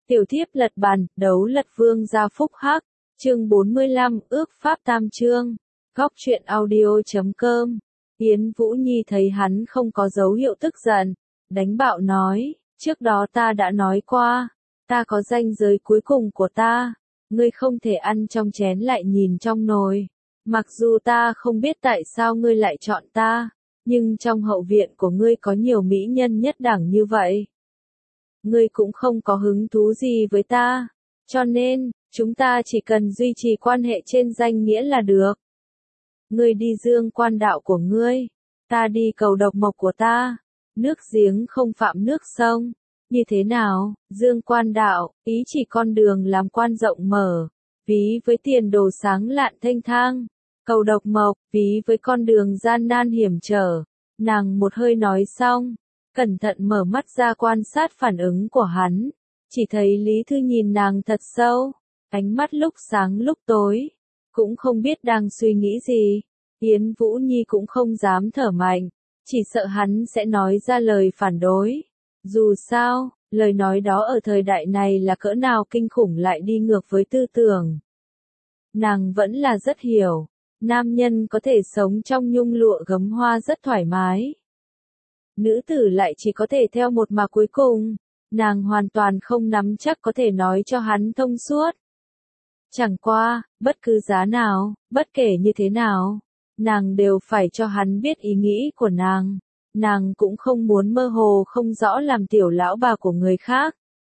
Tiểu thiếp lật bàn, đấu lật vương gia phúc hắc, chương 45, ước pháp tam chương, góc truyện audio.com. Yến Vũ Nhi thấy hắn không có dấu hiệu tức giận, đánh bạo nói, trước đó ta đã nói qua, ta có ranh giới cuối cùng của ta, ngươi không thể ăn trong chén lại nhìn trong nồi. Mặc dù ta không biết tại sao ngươi lại chọn ta, nhưng trong hậu viện của ngươi có nhiều mỹ nhân nhất đẳng như vậy. Ngươi cũng không có hứng thú gì với ta, cho nên, chúng ta chỉ cần duy trì quan hệ trên danh nghĩa là được. Ngươi đi dương quan đạo của ngươi, ta đi cầu độc mộc của ta, nước giếng không phạm nước sông, như thế nào? Dương quan đạo, ý chỉ con đường làm quan rộng mở, ví với tiền đồ sáng lạn thênh thang, cầu độc mộc, ví với con đường gian nan hiểm trở. Nàng một hơi nói xong, cẩn thận mở mắt ra quan sát phản ứng của hắn, chỉ thấy Lý Thư nhìn nàng thật sâu, ánh mắt lúc sáng lúc tối, cũng không biết đang suy nghĩ gì. Yến Vũ Nhi cũng không dám thở mạnh, chỉ sợ hắn sẽ nói ra lời phản đối. Dù sao, lời nói đó ở thời đại này là cỡ nào kinh khủng lại đi ngược với tư tưởng. Nàng vẫn là rất hiểu, nam nhân có thể sống trong nhung lụa gấm hoa rất thoải mái. Nữ tử lại chỉ có thể theo một mà cuối cùng, nàng hoàn toàn không nắm chắc có thể nói cho hắn thông suốt. Chẳng qua, bất cứ giá nào, bất kể như thế nào, nàng đều phải cho hắn biết ý nghĩ của nàng cũng không muốn mơ hồ không rõ làm tiểu lão bà của người khác.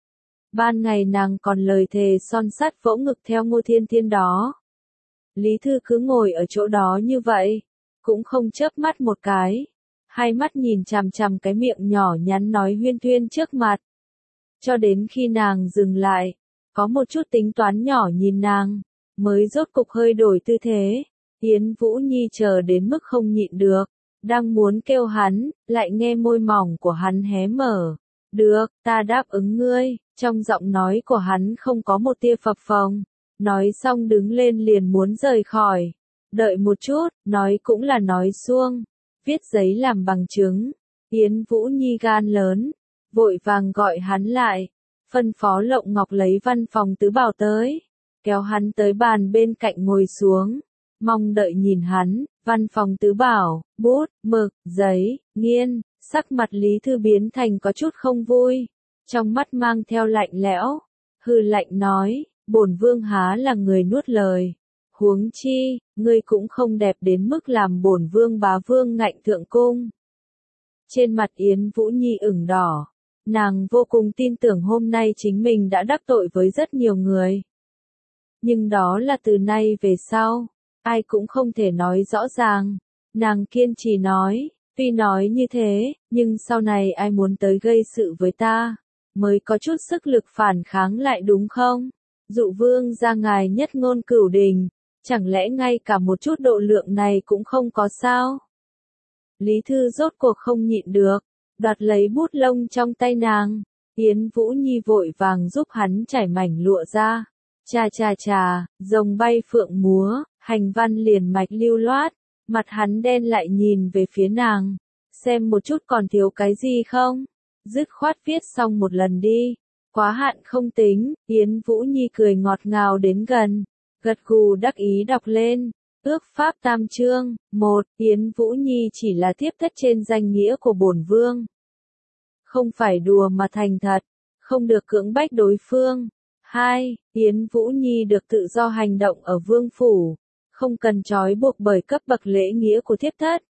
Ban ngày nàng còn lời thề son sắt vỗ ngực theo Ngô Thiên Thiên đó. Lý Thư cứ ngồi ở chỗ đó như vậy, cũng không chớp mắt một cái, hai mắt nhìn chằm chằm cái miệng nhỏ nhắn nói huyên thuyên trước mặt. Cho đến khi nàng dừng lại, có một chút tính toán nhỏ nhìn nàng, mới rốt cục hơi đổi tư thế. Yến Vũ Nhi chờ đến mức không nhịn được, đang muốn kêu hắn, lại nghe môi mỏng của hắn hé mở. Được, ta đáp ứng ngươi, trong giọng nói của hắn không có một tia phập phồng. Nói xong đứng lên liền muốn rời khỏi. Đợi một chút, nói cũng là nói suông, viết giấy làm bằng chứng. Yến Vũ Nhi gan lớn, vội vàng gọi hắn lại, phân phó Lộng Ngọc lấy văn phòng tứ bảo tới, kéo hắn tới bàn bên cạnh ngồi xuống, mong đợi nhìn hắn. Văn phòng tứ bảo, bút, mực, giấy, nghiên, sắc mặt Lý Thư biến thành có chút không vui, trong mắt mang theo lạnh lẽo, hừ lạnh nói, bổn vương há là người nuốt lời, huống chi, ngươi cũng không đẹp đến mức làm bổn vương bá vương ngạnh thượng cung. Trên mặt Yến Vũ Nhi ửng đỏ, nàng vô cùng tin tưởng hôm nay chính mình đã đắc tội với rất nhiều người. Nhưng đó là từ nay về sau, ai cũng không thể nói rõ ràng. Nàng kiên trì nói, tuy nói như thế, nhưng sau này ai muốn tới gây sự với ta, mới có chút sức lực phản kháng lại đúng không? Dụ vương ra ngài nhất ngôn cửu đình, chẳng lẽ ngay cả một chút độ lượng này cũng không có sao? Lý Thư rốt cuộc không nhịn được, đoạt lấy bút lông trong tay nàng. Yến Vũ Nhi vội vàng giúp hắn trải mảnh lụa ra. Chà chà chà, rồng bay phượng múa, hành văn liền mạch lưu loát, mặt hắn đen lại nhìn về phía nàng, xem một chút còn thiếu cái gì không? Dứt khoát viết xong một lần đi, quá hạn không tính. Yến Vũ Nhi cười ngọt ngào đến gần, gật gù đắc ý đọc lên. Ước pháp tam chương, 1. Yến Vũ Nhi chỉ là thiếp thất trên danh nghĩa của bổn vương. Không phải đùa mà thành thật, không được cưỡng bách đối phương. 2. Yến Vũ Nhi được tự do hành động ở vương phủ, không cần trói buộc bởi cấp bậc lễ nghĩa của thiếp thất.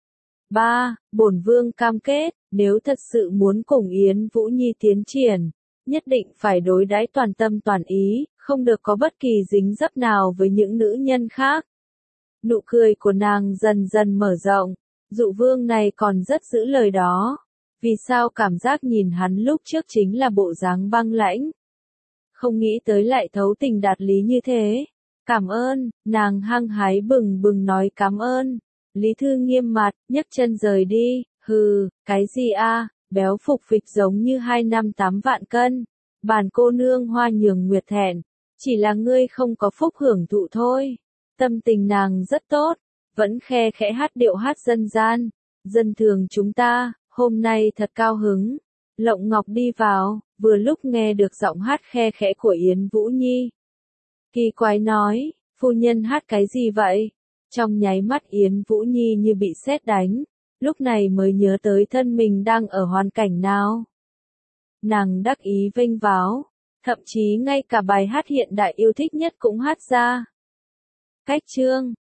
3. Bổn vương cam kết, nếu thật sự muốn cùng Yến Vũ Nhi tiến triển, nhất định phải đối đãi toàn tâm toàn ý, không được có bất kỳ dính dấp nào với những nữ nhân khác. Nụ cười của nàng dần dần mở rộng, dụ vương này còn rất giữ lời đó. Vì sao cảm giác nhìn hắn lúc trước chính là bộ dáng băng lãnh? Không nghĩ tới lại thấu tình đạt lý như thế. Cảm ơn, nàng hăng hái bừng bừng nói cảm ơn. Lý Thư nghiêm mặt, nhấc chân rời đi. Hừ, cái gì a? Béo phục phịch giống như 2 năm 8 vạn cân. Bản cô nương Hoa Nhường Nguyệt thẹn, chỉ là ngươi không có phúc hưởng thụ thôi. Tâm tình nàng rất tốt, vẫn khe khẽ hát điệu hát dân gian. Dân thường chúng ta, hôm nay thật cao hứng. Lộng Ngọc đi vào, vừa lúc nghe được giọng hát khe khẽ của Yến Vũ Nhi. Kỳ quái nói, phu nhân hát cái gì vậy? Trong nháy mắt Yến Vũ Nhi như bị sét đánh, lúc này mới nhớ tới thân mình đang ở hoàn cảnh nào. Nàng đắc ý vênh váo, thậm chí ngay cả bài hát hiện đại yêu thích nhất cũng hát ra. Cách chương